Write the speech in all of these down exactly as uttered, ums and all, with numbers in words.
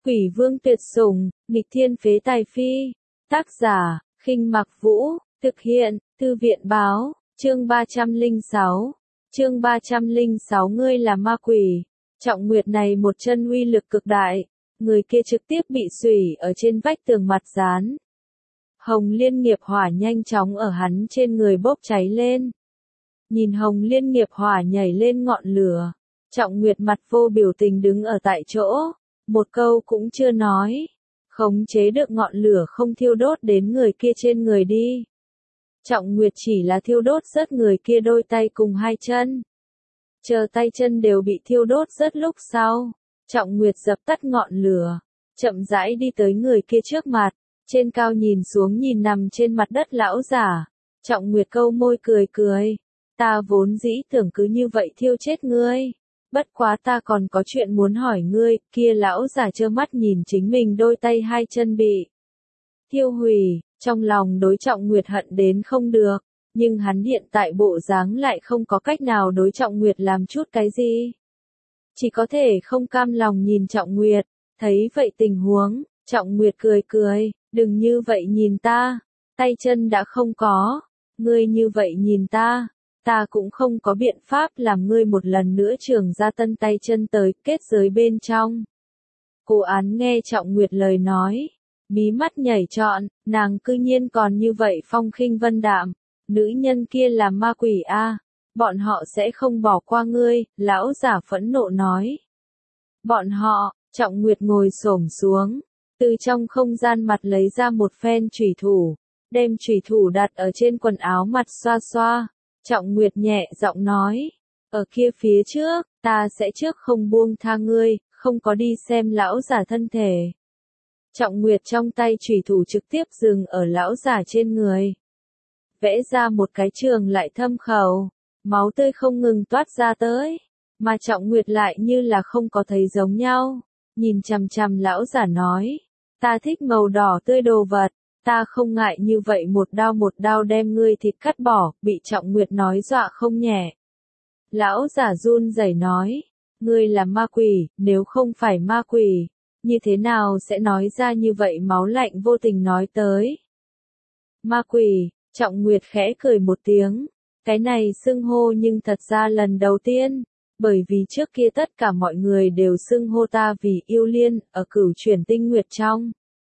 Quỷ vương tuyệt sủng, nghịch thiên phế tài phi. Tác giả, Khinh Mặc Vũ, thực hiện, Thư viện báo, chương ba trăm lẻ sáu. Chương ba trăm lẻ sáu ngươi là ma quỷ. Trọng Nguyệt này một chân uy lực cực đại, người kia trực tiếp bị xủy ở trên vách tường mặt dán. Hồng liên nghiệp hỏa nhanh chóng ở hắn trên người bốc cháy lên. Nhìn hồng liên nghiệp hỏa nhảy lên ngọn lửa, Trọng Nguyệt mặt vô biểu tình đứng ở tại chỗ, một câu cũng chưa nói, khống chế được ngọn lửa không thiêu đốt đến người kia trên người đi. Trọng Nguyệt chỉ là thiêu đốt rớt người kia đôi tay cùng hai chân. Chờ tay chân đều bị thiêu đốt rớt lúc sau, Trọng Nguyệt dập tắt ngọn lửa, chậm rãi đi tới người kia trước mặt, trên cao nhìn xuống nhìn nằm trên mặt đất lão giả. Trọng Nguyệt câu môi cười cười, ta vốn dĩ tưởng cứ như vậy thiêu chết ngươi. Bất quá ta còn có chuyện muốn hỏi ngươi. Kia lão giả trơ mắt nhìn chính mình đôi tay hai chân bị thiêu hủy, trong lòng đối Trọng Nguyệt hận đến không được, nhưng hắn hiện tại bộ dáng lại không có cách nào đối Trọng Nguyệt làm chút cái gì. Chỉ có thể không cam lòng nhìn Trọng Nguyệt, thấy vậy tình huống, Trọng Nguyệt cười cười, đừng như vậy nhìn ta, tay chân đã không có, ngươi như vậy nhìn ta. Ta cũng không có biện pháp làm ngươi một lần nữa trường ra tân tay chân tới kết giới bên trong. Cô án nghe Trọng Nguyệt lời nói, mí mắt nhảy trọn, nàng cư nhiên còn như vậy phong khinh vân đạm, nữ nhân kia là ma quỷ a, bọn họ sẽ không bỏ qua ngươi, lão giả phẫn nộ nói. Bọn họ, Trọng Nguyệt ngồi xổm xuống, từ trong không gian mặt lấy ra một phen chủy thủ, đem chủy thủ đặt ở trên quần áo mặt xoa xoa. Trọng Nguyệt nhẹ giọng nói, ở kia phía trước, ta sẽ trước không buông tha ngươi, không có đi xem lão giả thân thể. Trọng Nguyệt trong tay chủy thủ trực tiếp dừng ở lão giả trên người. Vẽ ra một cái trường lại thâm khẩu, máu tươi không ngừng toát ra tới, mà Trọng Nguyệt lại như là không có thấy giống nhau, nhìn chằm chằm lão giả nói, ta thích màu đỏ tươi đồ vật. Ta không ngại như vậy một đao một đao đem ngươi thịt cắt bỏ, bị Trọng Nguyệt nói dọa không nhẹ. Lão giả run rẩy nói, ngươi là ma quỷ, nếu không phải ma quỷ, như thế nào sẽ nói ra như vậy máu lạnh vô tình nói tới. Ma quỷ, Trọng Nguyệt khẽ cười một tiếng, cái này xưng hô nhưng thật ra lần đầu tiên, bởi vì trước kia tất cả mọi người đều xưng hô ta vì yêu liên, ở cửu chuyển tinh nguyệt trong.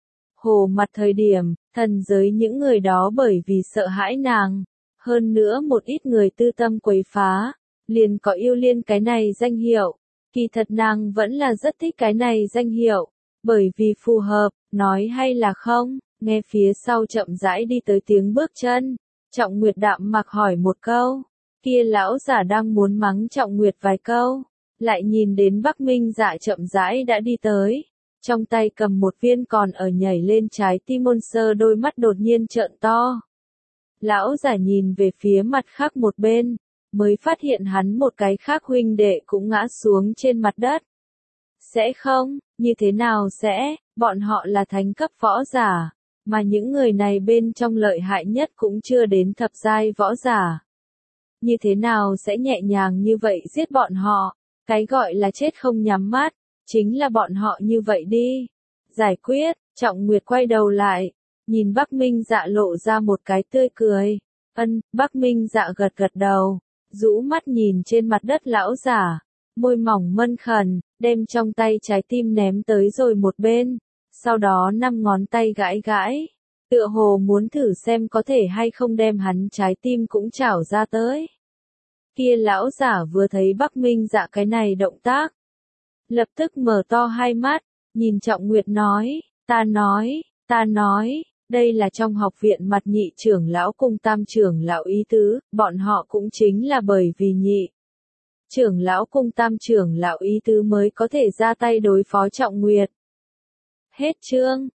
Hồ mặt thời điểm, thần giới những người đó bởi vì sợ hãi nàng, hơn nữa một ít người tư tâm quấy phá, liền có yêu liên cái này danh hiệu. Kỳ thật nàng vẫn là rất thích cái này danh hiệu, bởi vì phù hợp, nói hay là không, nghe phía sau chậm rãi đi tới tiếng bước chân, Trọng Nguyệt đạm mặc hỏi một câu, kia lão giả đang muốn mắng Trọng Nguyệt vài câu, lại nhìn đến Bắc Minh Dạ chậm rãi đã đi tới. Trong tay cầm một viên còn ở nhảy lên trái tim môn sơ đôi mắt đột nhiên trợn to. Lão giả nhìn về phía mặt khác một bên, mới phát hiện hắn một cái khác huynh đệ cũng ngã xuống trên mặt đất. Sẽ không, như thế nào sẽ, bọn họ là thánh cấp võ giả, mà những người này bên trong lợi hại nhất cũng chưa đến thập giai võ giả. Như thế nào sẽ nhẹ nhàng như vậy giết bọn họ, cái gọi là chết không nhắm mắt. Chính là bọn họ như vậy đi. Giải quyết, Trọng Nguyệt quay đầu lại, nhìn Bắc Minh Dạ lộ ra một cái tươi cười. Ân, Bắc Minh Dạ gật gật đầu, rũ mắt nhìn trên mặt đất lão giả, môi mỏng mân khẩn, đem trong tay trái tim ném tới rồi một bên, sau đó năm ngón tay gãi gãi, tựa hồ muốn thử xem có thể hay không đem hắn trái tim cũng chảo ra tới. Kia lão giả vừa thấy Bắc Minh Dạ cái này động tác, lập tức mở to hai mắt, nhìn Trọng Nguyệt nói, ta nói, ta nói, đây là trong học viện mặt nhị trưởng lão cùng tam trưởng lão ý tứ, bọn họ cũng chính là bởi vì nhị trưởng lão cùng tam trưởng lão ý tứ mới có thể ra tay đối phó Trọng Nguyệt. Hết chương.